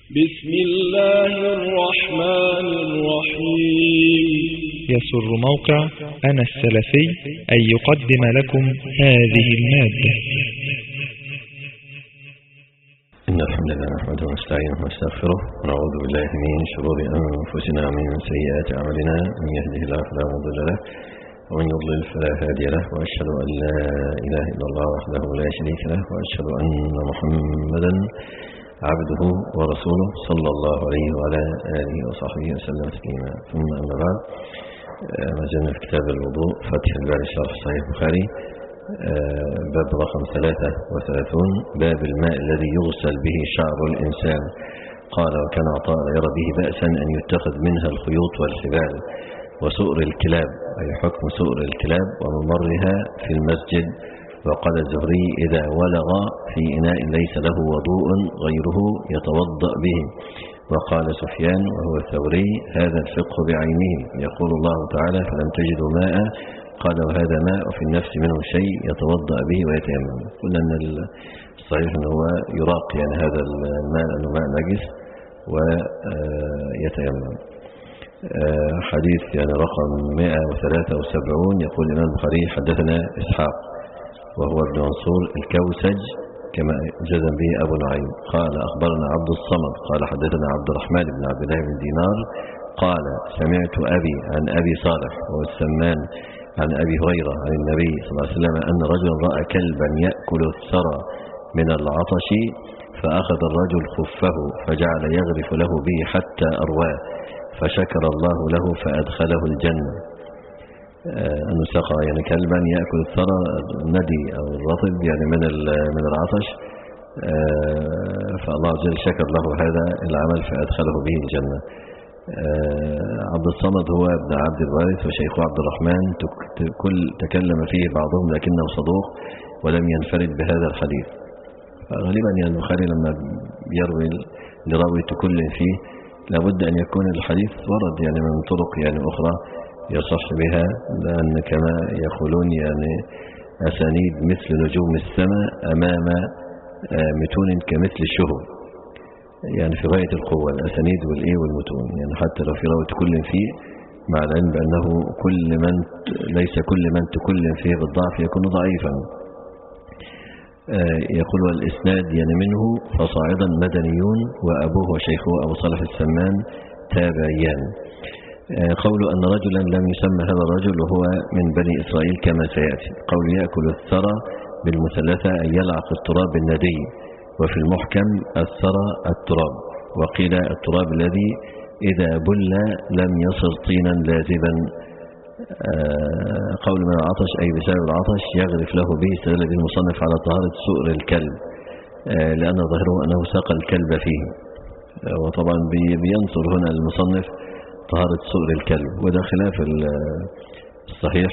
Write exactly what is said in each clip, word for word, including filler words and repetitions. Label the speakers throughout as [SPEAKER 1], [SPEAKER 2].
[SPEAKER 1] بسم الله الرحمن الرحيم.
[SPEAKER 2] يسر موقع أنا السلفي أن يقدم لكم هذه المادة.
[SPEAKER 3] إن الحمد لله نحمده ونستعينه ونستغفره ونعوذ بالله من شرور أنفسنا ومن سيئات أعمالنا، من يهده الله فلا مضل له ومن يضلل فلا هادي له، وأشهد أن لا إله إلا الله وحده لا شريك له، وأشهد أن محمدا عبده ورسوله صلى الله عليه وعلى آله وصحبه وسلم تسليما. ثم أما بعد، ما زلنا في كتاب الوضوء فتح الباري شرح صحيح البخاري، باب رقم ثلاثة وثلاثون، باب الماء الذي يغسل به شعر الإنسان. قال: وكان عطاء لا يرى به بأسا أن يتخذ منها الخيوط والحبال وسؤر الكلاب، أي حكم سؤر الكلاب وممرها في المسجد. وقال الزهري: إذا ولغ في إناء ليس له وضوء غيره يتوضأ به. وقال سفيان وهو الثوري: هذا الفقه بعينه، يقول الله تعالى: فلم تجدوا ماء، قال: وهذا ماء وفي النفس منه شيء يتوضأ به ويتيمم. قلنا أن الصحيح أنه هو يراق يعني هذا الماء أنه ماء نجس ويتيمم. حديث يعني رقم مئة وثلاثة وسبعين، يقول الإمام البخاري: حدثنا إسحاق وهو ابن منصور الكوسج كما جزم به أبو نعيم، قال: أخبرنا عبد الصمد قال: حدثنا عبد الرحمن بن عبد الله بن دينار قال: سمعت أبي عن أبي صالح وهو السمان عن أبي هريرة عن النبي صلى الله عليه وسلم أن رجلا رأى كلبا يأكل الثرى من العطش، فأخذ الرجل خفه فجعل يغرف له به حتى أرواه، فشكر الله له فأدخله الجنة. أنه سقى يعني كلبا يأكل الثرى الندي أو الرطب يعني من من العطش، فالله عز وجل شكر له هذا العمل فأدخله به الجنة. عبد الصمد هو ابن عبد الوارث وشيخه عبد الرحمن، كل تكلم فيه بعضهم لكنه صدوق ولم ينفرد بهذا الحديث. غالبا يعني البخاري لما يروي لراوي كل فيه لابد أن يكون الحديث ورد يعني من طرق يعني أخرى يصح بها، لأن كما يقولون يعني أسانيد مثل نجوم السماء أمام متون كمثل الشهب، يعني في غاية القوة الأسانيد والإيه والمتون، يعني حتى لو في راوي كل فيه، مع العلم بأنه كل من ليس كل من تكلم فيه بالضعف يكون ضعيفا. يقول: والإسناد يعني منه فصاعدا مدنيون وأبوه وشيخه أبو صالح السمان تابعيان. قول أن رجلا لم يسمى هذا الرجل وهو من بني إسرائيل كما سيأتي. قول يأكل الثرى بالمثلثة أي يلعق التراب بالندي، وفي المحكم الثرى التراب، وقيل التراب الذي إذا بل لم يصر طينا لازبا. قول من العطش أي بسبب العطش يغرف له به، استدل به المصنف على طهارة سؤر الكلب لأن ظاهره أنه سقى الكلب فيه، وطبعا بينصر هنا المصنف طهارة سؤر الكلب، وده خلاف الصحيح.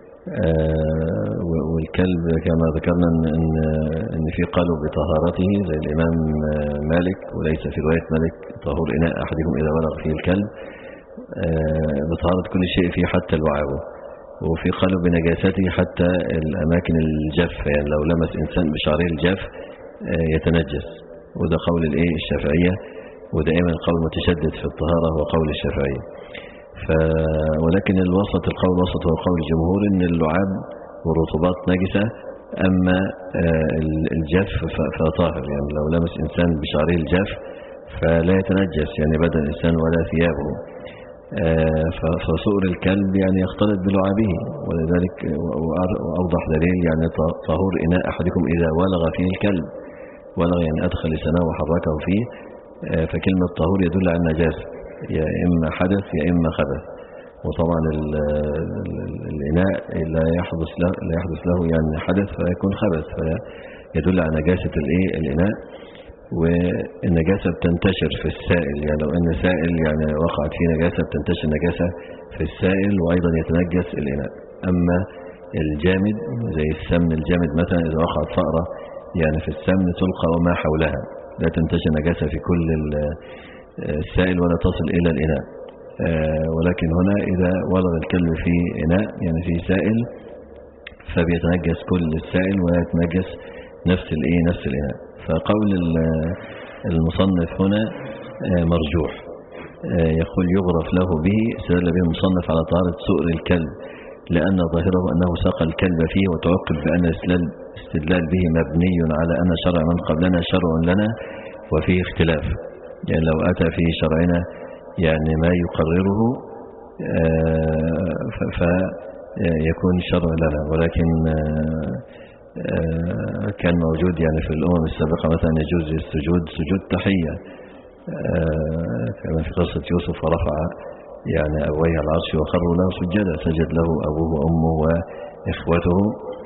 [SPEAKER 3] والكلب كما ذكرنا ان ان في قالوا بطهارته زي الامام مالك، وليس في روايه مالك طهور اناء احدكم اذا بلغ فيه الكلب، بطهارة كل شيء فيه حتى الوعاء. وفي قالوا بنجاسته حتى الاماكن الجاف، يعني لو لمس انسان بشعره الجاف يتنجس، وده قول الايه الشافعيه، ودائما القول متشدد في الطهارة هو قول الشافعي. ف... ولكن الوسط القول الوسط هو قول الجمهور ان اللعاب والرطوبات نجسة، اما الجاف فطاهر، يعني لو لمس انسان بشعره الجاف فلا يتنجس يعني بدن الانسان ولا ثيابه. فسؤر الكلب يعني يختلط بلعابه، ولذلك واوضح دليل يعني طهور اناء احدكم اذا ولغ فيه الكلب. ولغ يعني ادخل لسانه وحركه فيه، فكلمة طهور يدل على النجاسة، يا إما حدث يا إما خبث. وطبعا الإناء لا يحدث له لا يحدث له يعني حدث فيكون خبث، فيدل على نجاسة الإيه الإناء. والنجاسة بتنتشر في السائل، يعني لو أن سائل يعني وقعت فيه نجاسة بتنتشر نجاسة في السائل وأيضا يتنجس الإناء. أما الجامد زي السمن الجامد مثلا، إذا وقعت فأرة يعني في السمن تلقى وما حولها، لا تنتشر نجاسة في كل السائل ولا تصل إلى الإناء. ولكن هنا إذا ولغ الكلب في إناء يعني في سائل فبيتنجس كل السائل ولا يتنجس نفس الإيه نفس الإناء. فقول المصنف هنا مرجوح. يقول يغرف له به استدل به المصنف على طهارة سؤر الكلب لأن ظاهره أنه ساق الكلب فيه، وتوقف بأن الاستدلال به مبني على أن شرع من قبلنا شرع لنا وفيه اختلاف. يعني لو أتى في شرعنا يعني ما يقرره فيكون شرع لنا، ولكن كان موجود يعني في الأمم السابقة مثلا يجوز السجود سجود تحية، كما في قصة يوسف ورفع يعني أبويه العرش وخروا له سجدا، سجد له أبوه وأمه وإخوته.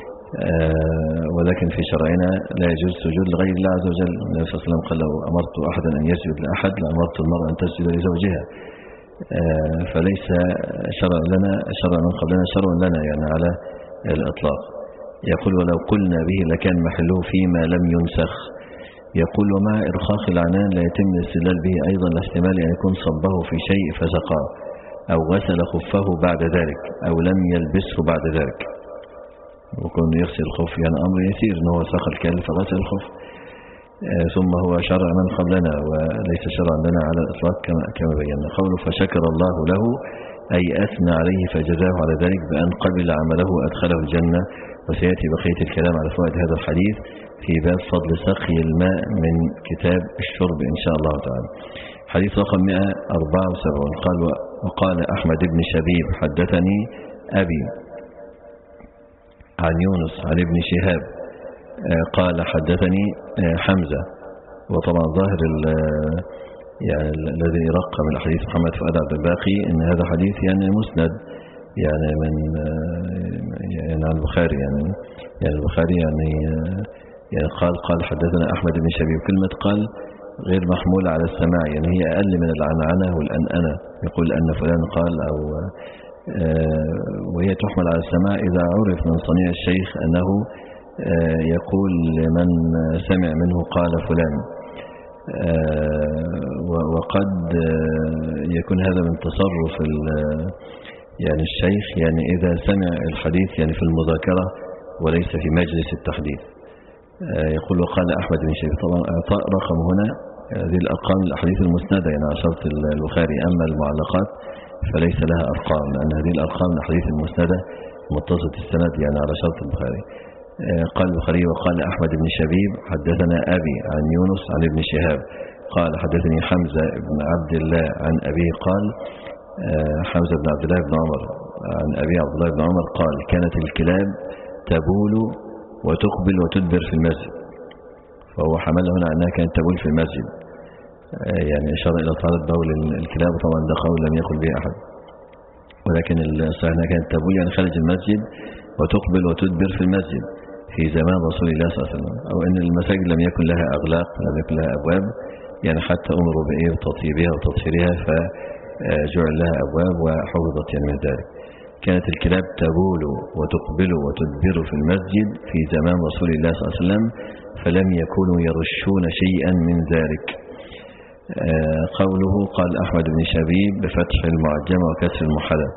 [SPEAKER 3] ولكن في شرعنا لا يجوز السجود لغير الله عز وجل. النبي صلى الله عليه وسلم قال لو أمرت أحدا أن يسجد لأحد لأمرت المرأة أن تسجد لزوجها. فليس شرع لنا شرع من قبلنا شرع لنا يعني على الإطلاق. يقول ولو قلنا به لكان محله فيما لم ينسخ. يقول ومع إرخاخ العنان لا يتم الاستدلال به أيضا لاحتمال أن يكون صبه في شيء فسقاه أو غسل خفه بعد ذلك أو لم يلبسه بعد ذلك، وكون يغسل الخف يعني أمر يسير أنه ساق الكلب فغسل الخف. ثم هو شرع من قبلنا وليس شرعا لنا على الإطلاق كما بينا. قوله فشكر الله له أي أثنى عليه فجزاه على ذلك بأن قبل عمله وأدخله الجنة. وسيأتي بقية الكلام على فوائد هذا الحديث في باب فضل سقي الماء من كتاب الشرب إن شاء الله تعالى. حديث رقم مئة وأربعة وسبعين. قال وقال أحمد بن شبيب حدثني أبي عن يونس عن ابن شهاب قال حدثني حمزة. وطبعا ظاهر يعني الذي رقم الحديث محمد فؤاد عبد الباقي ان هذا حديث يعني مسند يعني من يعني عن البخاري يعني يعني البخاري يعني يعني قال قال حدثنا أحمد بن شبيب. كلمة قال غير محمولة على السماع، يعني هي أقل من العنعنة والأنأنة. يقول أن فلان قال أو وهي تحمل على السماع إذا عرف من صنيع الشيخ أنه يقول لمن سمع منه قال فلان. وقد يكون هذا من تصرف يعني الشيخ يعني إذا سمع الحديث يعني في المذاكرة وليس في مجلس التحديث. يقول وقال أحمد بن شبيب. طبعا أعطاء رقم هنا هذه الأرقام الأحاديث المسندة يعني على شرط البخاري، أما المعلقات فليس لها أرقام لأن هذه الأرقام الأحاديث المسندة متصلة السند يعني على شرط البخاري. قال البخاري وقال أحمد بن شبيب حدثنا أبي عن يونس عن ابن شهاب قال حدثني حمزة بن عبد الله عن أبيه قال حمزة بن عبد الله بن عمر عن أبي عبد الله بن عمر قال كانت الكلاب تبول وتقبل وتدبر في المسجد. فهو حمل هنا أنها كانت تبول في المسجد، يعني إشارة إلى طهارة بول الكلاب. طبعا ده قول لم يقل به أحد، ولكن الصحيح أنها كانت تبول يعني خارج المسجد وتقبل وتدبر في المسجد في زمان رسول الله صلى الله عليه وسلم، أو أن المساجد لم يكن لها أغلاق لم يكن لها أبواب يعني حتى أمروا بإيه بتطيبها وتطهيرها فجعل لها أبواب وحفظت يعني من ذلك. كانت الكلاب تبول وتقبل وتدبر في المسجد في زمان رسول الله صلى الله عليه وسلم فلم يكونوا يرشون شيئا من ذلك. قوله قال أحمد بن شبيب بفتح المعجمة وكسر المحلى.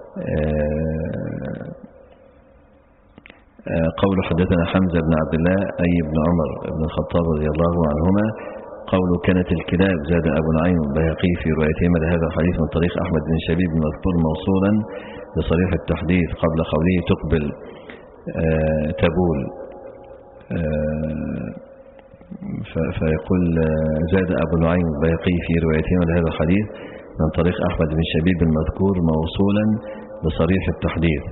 [SPEAKER 3] قول حدثنا حمزة بن عبد الله أي بن عمر بن الخطاب رضي الله عنهما. قوله كانت الكلاب زاد أبو نعيم البيهقي في روايتهما لهذا الحديث من طريق أحمد بن شبيب المذكور موصولا بصريح التحديث قبل قوله تقبل آه تبول. آه فيقول زاد أبو نعيم البيهقي في روايتهما لهذا الحديث من طريق أحمد بن شبيب المذكور موصولا بصريح التحديث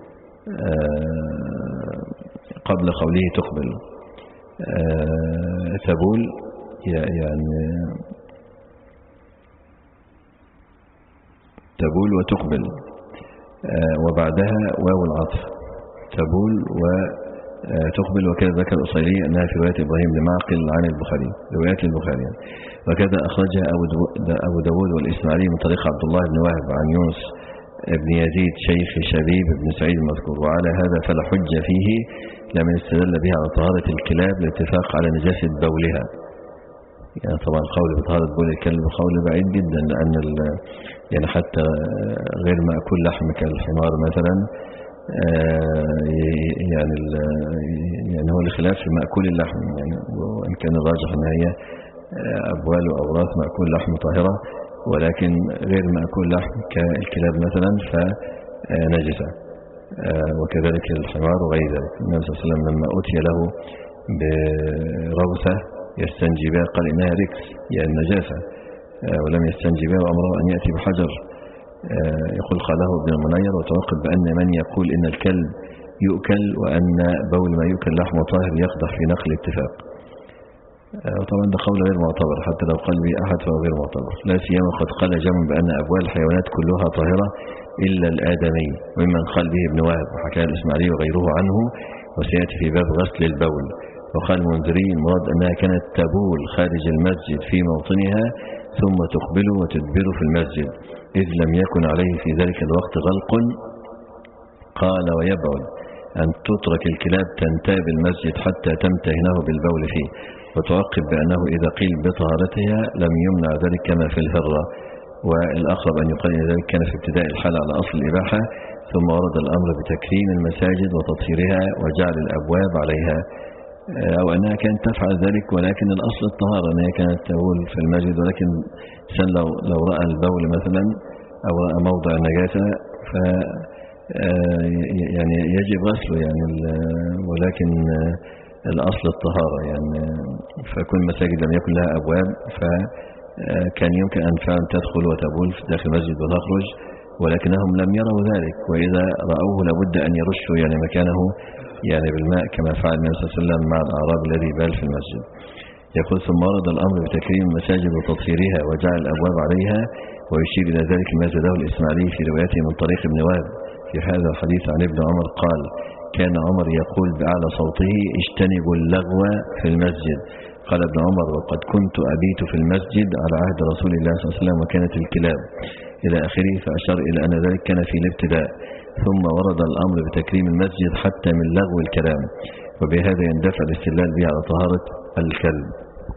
[SPEAKER 3] آه قبل قوله تقبل. آه تبول يعني تبول وتقبل آه وبعدها واو العطف تبول وتقبل. وكذا ذكر الأصيلي أنها في رواية إبراهيم لمعقل عن البخاري روايات البخاري يعني. وكذا أخرجها أبو داود والإسماعيلي من طريق عبد الله بن وهب عن يونس ابن يزيد شيخ شبيب بن سعيد المذكور. وعلى هذا فلا حجة فيه لمن استدل به على طهارة الكلاب الاتفاق على نجاسة بولها. يعني طبعا القول بطهارة بول الكلب قول بعيد جدا لأن يعني حتى غير مأكول لحم كالحمار مثلا يعني يعني هو الخلاف في مأكول اللحم يعني، وإن كان الراجح أن هي أبوال وأوراث مأكول لحم طاهرة، ولكن غير مأكول لحم كالكلاب مثلا فنجسة، وكذلك الحمار وغير ذلك. النبي صلى الله عليه وسلم لما أتي له بروثة يستنجي بها قال إنها ركس يعني نجاسة، ولم يستنجي بها وأمره أن يأتي بحجر. يقول قاله ابن المنير وتوقف بأن من يقول إن الكلب يؤكل وأن بول ما يؤكل لحمه طاهر يقدح في نقل اتفاق. وطبعا ده قول غير معتبر، حتى لو قال به أحد فهو غير معتبر، لا سيما قد قال جمع بأن أبوال الحيوانات كلها طاهرة إلا الآدمي، وممن قال به ابن وهب وحكاه الإسماعيلي وغيره عنه، وسيأتي في باب غسل البول. وقال المنذري المراد أنها كانت تبول خارج المسجد في موطنها ثم تقبل وتدبر في المسجد، إذ لم يكن عليه في ذلك الوقت غلق. قال ويبعد أن تترك الكلاب تنتاب المسجد حتى تمتهنه بالبول فيه، وتعقب بأنه إذا قيل بطهارتها لم يمنع ذلك كما في الهرة، والأقرب أن يقال إن ذلك كان في ابتداء الحال على أصل الإباحة، ثم ورد الأمر بتكريم المساجد وتطهيرها وجعل الأبواب عليها، أو أنها كانت تفعل ذلك ولكن الأصل الطهارة أنها كانت تبول في المسجد، ولكن سن لو, لو رأى البول مثلا أو رأى موضع النجاسة ف يعني يجب غسله يعني، ولكن الأصل الطهارة يعني. فكل مساجد لم يكن لها أبواب فكان يمكن أن فعلا تدخل وتبول في داخل المسجد وتخرج، ولكنهم لم يروا ذلك، وإذا رأوه لابد أن يرشوا يعني مكانه يعني بالماء كما فعل النبي صلى الله عليه وسلم مع الأعراب الذي بال في المسجد. يقول ثم ورد الأمر بتكريم المساجد وتطهيرها وجعل الأبواب عليها، ويشير إلى ذلك ما زاده الإسماعيلي في روايته من طريق ابن وهب في هذا الحديث عن ابن عمر قال كان عمر يقول بأعلى صوته اجتنبوا اللغو في المسجد. قال ابن عمر وقد كنت أبيت في المسجد على عهد رسول الله صلى الله عليه وسلم وكانت الكلاب إلى آخره، فأشار إلى أن ذلك كان في الابتداء، ثم ورد الأمر بتكريم المسجد حتى من لغو الكلام، وبهذا يندفع الاستدلال به على طهارة الكلب.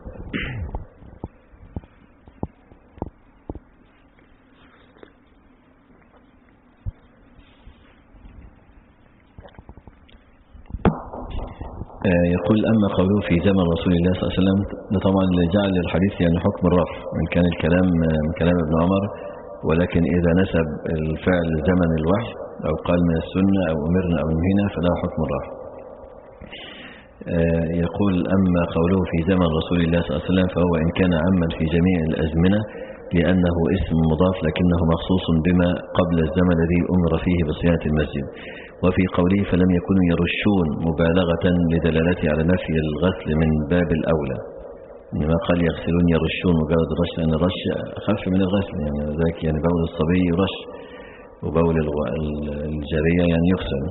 [SPEAKER 3] يقول أما قوله في زمن رسول الله صلى الله عليه وسلم طبعا جعل الحديث يعني حكم الرفع من كان الكلام من كلام ابن عمر، ولكن إذا نسب الفعل زمن الوحي أو قال من السنة أو أمرنا أو نهينا فلا حكم الرفع. يقول أما قوله في زمن رسول الله صلى الله عليه وسلم فهو إن كان عاما في جميع الأزمنة لأنه اسم مضاف لكنه مخصوص بما قبل الزمن الذي أمر فيه بصيانة المسجد. وفي قوله فلم يكونوا يرشون مبالغة لدلالته على نفي الغسل من باب الأولى، إنما قال يغسلون يرشون مجرد الرش، لأن الرش أخف من الغسل يعني ذلك يعني بول الصبي يرش وبول الجارية يعني يغسل.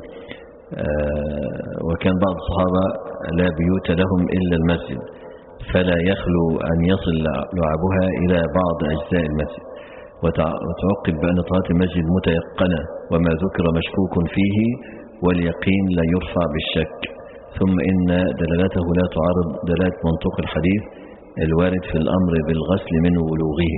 [SPEAKER 3] وكان بعض الصحابة لا بيوت لهم إلا المسجد فلا يخلو أن يصل لعبها إلى بعض أجزاء المسجد، وتعقب بأن طهارة المسجد متيقنة وما ذكر مشكوك فيه واليقين لا يرفع بالشك، ثم إن دلالته لا تعارض دلالة منطوق الحديث الوارد في الأمر بالغسل من ولوغه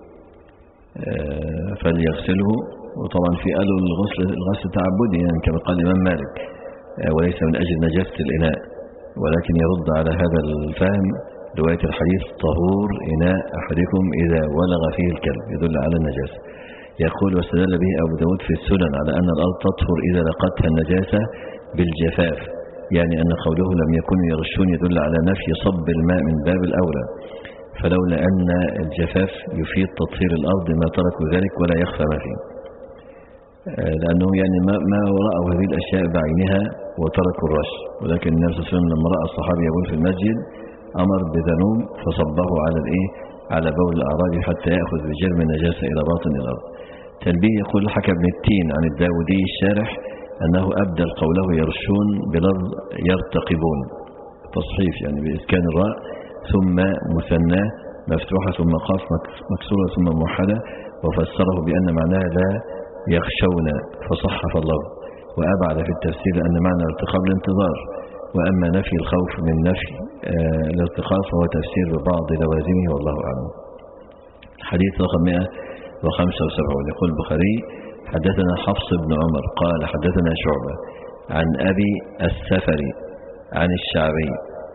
[SPEAKER 3] فليغسله. وطبعا في قالوا الغسل الغسل تعبدي يعني كما قال الإمام مالك وليس من أجل نجاسة الإناء، ولكن يرد على هذا الفهم رواية الحديث طهور إناء أحدكم إذا ولغ فيه الكلب يدل على النجاسة. يقول واستدل به أبو داود في السنن على أن الأرض تطهر إذا لقتها النجاسة بالجفاف، يعني أن قوله لم يكونوا يرشون يدل على نفي صب الماء من باب الأولى، فلولا أن الجفاف يفيد تطهير الأرض ما تركوا ذلك ولا يخفى ما فيه، لأنهم يعني ما, ما رأوا هذه الأشياء بعينها وتركوا الرش. ولكن النبي صلى الله عليه وسلم لما رأى الصحابي يقول في المسجد أمر بذنوب فصبه على الإيه على بول الأعرابي حتى يأخذ بجرم النجاسة إلى باطن الأرض. تنبيه يقول حكى ابن التين عن الداودي الشارح أنه أبدل قوله يرشون بلفظ يرتقبون تصحيف يعني بإسكان الراء ثم مثنى مفتوحة ثم قاف مكسورة ثم موحدة، وفسره بأن معناها لا يخشون فصحف الله، وأبعد في التفسير أن معنى الارتقاب الانتظار، وأما نفي الخوف من نفي آه الارتقاب فهو تفسير ببعض لوازمه والله أعلم. حديث رقم مئة وخمسة وسبعين يقول البخاري حدثنا حفص بن عمر قال حدثنا شعبة عن أبي السفري عن الشعبي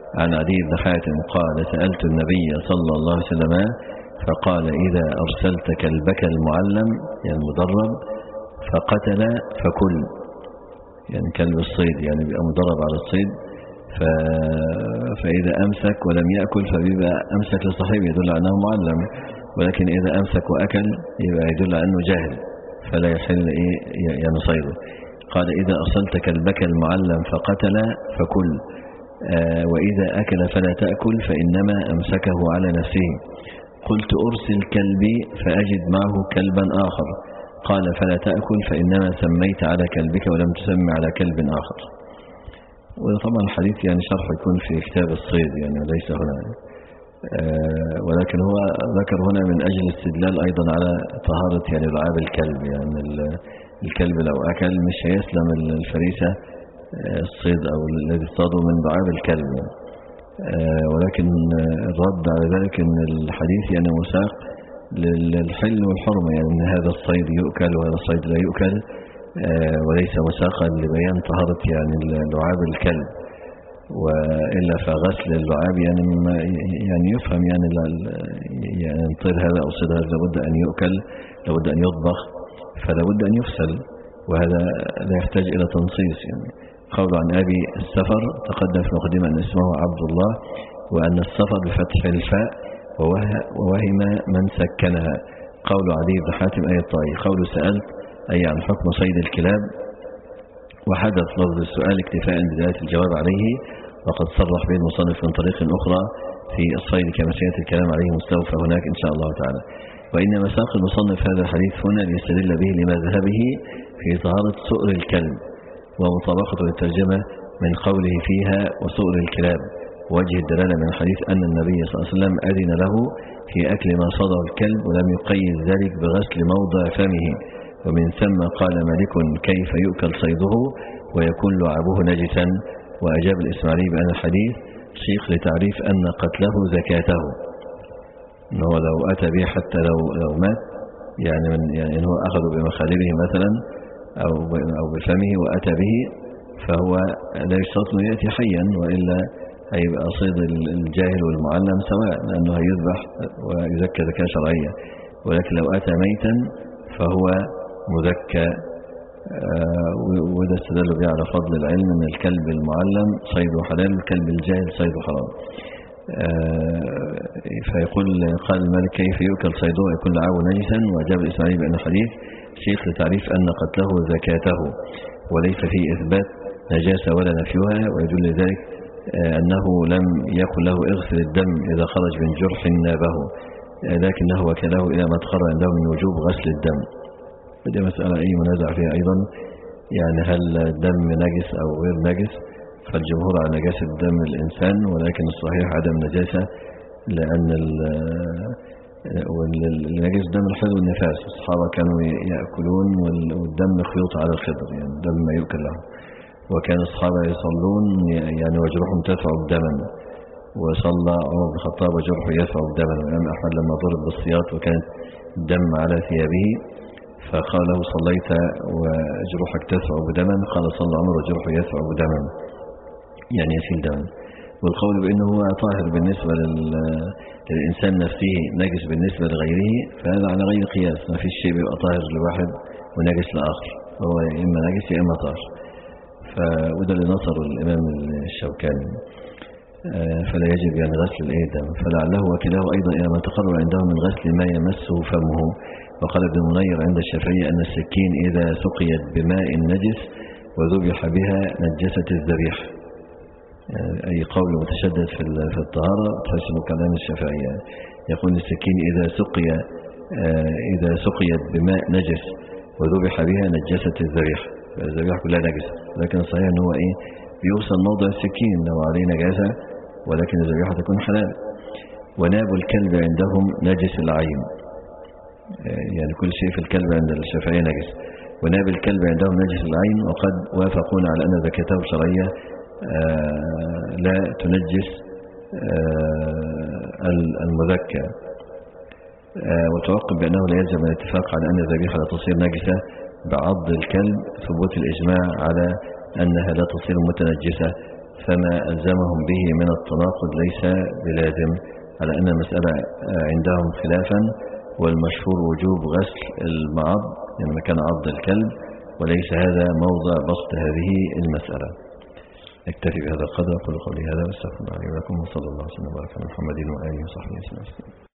[SPEAKER 3] عن عدي بن حاتم قال سألت النبي صلى الله عليه وسلم فقال إذا أرسلت كلبك المعلم يعني المدرب فقتل فكل، يعني كلب الصيد يعني بيبقى مدرب على الصيد، ف... فإذا أمسك ولم يأكل فبيبقى أمسك لصاحبه يدل على أنه معلم، ولكن إذا أمسك وأكل يبقى يدل على أنه جاهل فلا يحل إيه يعني صيده. قال إذا أرسلت كلبك المعلم فقتل فكل، آه وإذا أكل فلا تأكل فإنما أمسكه على نفسه. قلت أرسل كلبي فأجد معه كلبا آخر، قال فلا تأكل فإنما سميت على كلبك ولم تسمي على كلب آخر. وطبعا الحديث يعني شرح يكون في كتاب الصيد يعني ليس هنا، آه ولكن هو ذكر هنا من أجل استدلال أيضا على طهارة يعني لعاب الكلب، يعني الكلب لو أكل مش هيسلم الفريسة الصيد أو الذي اصطادوا من لعاب الكلب، آه ولكن الرد على ذلك أن الحديث يعني مساق للحل والحرمة، يعني أن هذا الصيد يؤكل وهذا الصيد لا يؤكل، آه وليس مساقا لبيان طهارة يعني لعاب الكلب. وإلا فغسل اللعاب يعني يعني يفهم يعني يعني طير هذا أو صيد هذا لابد أن يؤكل، لابد أن يطبخ، فلا بد أن يفسل، وهذا لا يحتاج إلى تنصيص. يعني قول عن أبي السفر تقدم في مقدمة أن اسمه عبد الله، وأن السفر بفتح الفاء ووهم من سكنها. قول عدي بن حاتم أي الطائي. قول سألت أي عن حكم صيد الكلاب، وحدث لفظ السؤال اكتفاء بداية الجواب عليه، وقد صرح به المصنف من طريق أخرى في الصيد كما سيأتي الكلام عليه مستوفى هناك إن شاء الله تعالى. وإنما ساق المصنف هذا الحديث هنا ليستدل به لمذهبه في طهارة سؤر الكلب، ومطابقته للترجمة من قوله فيها وسؤر الكلاب. وجه الدلالة من الحديث أن النبي صلى الله عليه وسلم أذن له في أكل ما صاده الكلب، ولم يقيد ذلك بغسل موضع فمه. ومن ثم قال مالك كيف يؤكل صيده ويكون لعابه نجسا. وأجاب الإسماعيلي بأن الحديث شيخ لتعريف أن قتله زكاته، أنه لو أتى به حتى لو لو مات، يعني من يعني إنه أخذ بمخالبه مثلا أو أو بفمه وأتى به، فهو لا يشترط أنه يأتي حيا، وإلا هيبقى صيد الجاهل والمعلم سواء، لأنه هيذبح ويزكى زكاة شرعية. ولكن لو أتى ميتا فهو مذكى. آه وده استدل به على فضل العلم ان الكلب المعلم صيده حلال والكلب الجاهل صيده حرام. آه فيقول قال المالك كيف يؤكل صيده ويكون لعابه نجسا. وأجاب الإسماعيلي بأن الحديث شيخ لتعريف أن قتله زكاته، وليس فيه إثبات نجاسة ولا نفيها. ويدل ذلك آه أنه لم يكن له إغسل الدم إذا خرج من جرح نابه، آه لكنه وكله إلى ما تقرر عنده من وجوب غسل الدم. بدي مسألة أي منازع فيها أيضا، يعني هل الدم نجس أو غير نجس؟ فالجمهور على نجاسة دم الإنسان، ولكن الصحيح عدم نجاسة، لأن النجس دم الحيض والنفاس. الصحابة كانوا يأكلون والدم خيوط على الخضر، يعني الدم ما يؤكل له. وكان الصحابة يصلون يعني وجرحهم تدفع دما، وصلى عمر بن الخطاب وجرحه يدفع دما. والإمام أحمد لما ضرب بالسياط وكانت الدم على ثيابه فقال له صليت وجروحك تدفع بدما، قال صلى عمر وجروحه يدفع بدما، يعني يسيل دما. والقول بأنه هو طاهر بالنسبة للإنسان نفسه نجس بالنسبة لغيره، فهذا على غير قياس. ما فيش شيء بيبقى طاهر لواحد ونجس لآخر، هو إما نجس يا إما طاهر. فوده اللي نصر الإمام الشوكاني. فلا يجب يعني غسل الدم، فلعله وكله أيضا إلى ما تقرر عنده من غسل ما يمسه فمه. وقال ابن منير عند الشافعية أن السكين إذا سقيت بماء نجس وذبح بها نجست الذبيح، يعني أي قول متشدد في الطهارة تحسب كلام الشافعية. يقول السكين إذا سقي إذا سقيت بماء نجس وذبح بها نجست الذبيح، الذبيح كلها نجس. لكن صحيح أنه إيه بيوصل موضع السكين لو عليه نجاسة، ولكن الذبيحة تكون حلال. وناب الكلب عندهم نجس العين، يعني كل شيء في الكلب عند الشافعية نجس. وناب الكلب عندهم نجس العين، وقد وافقون على أن زكاته شرعية لا تنجس المذكى. وتوقف بأنه لا يلزم الاتفاق على أن الذبيحة لا تصير نجسة بعض الكلب ثبوت الإجماع على أنها لا تصير متنجسة، فما ألزمهم به من التناقض ليس بلازم، على أن المسألة عندهم خلافا، والمشهور وجوب غسل المعض يعني مكان عض الكلب، وليس هذا موضع بسط هذه المسألة. نكتفي بهذا القدر. أقول قولي هذا واستغفر الله لي ولكم، وصلى الله وسلم وبارك على محمد وآله وصحبه وسلم.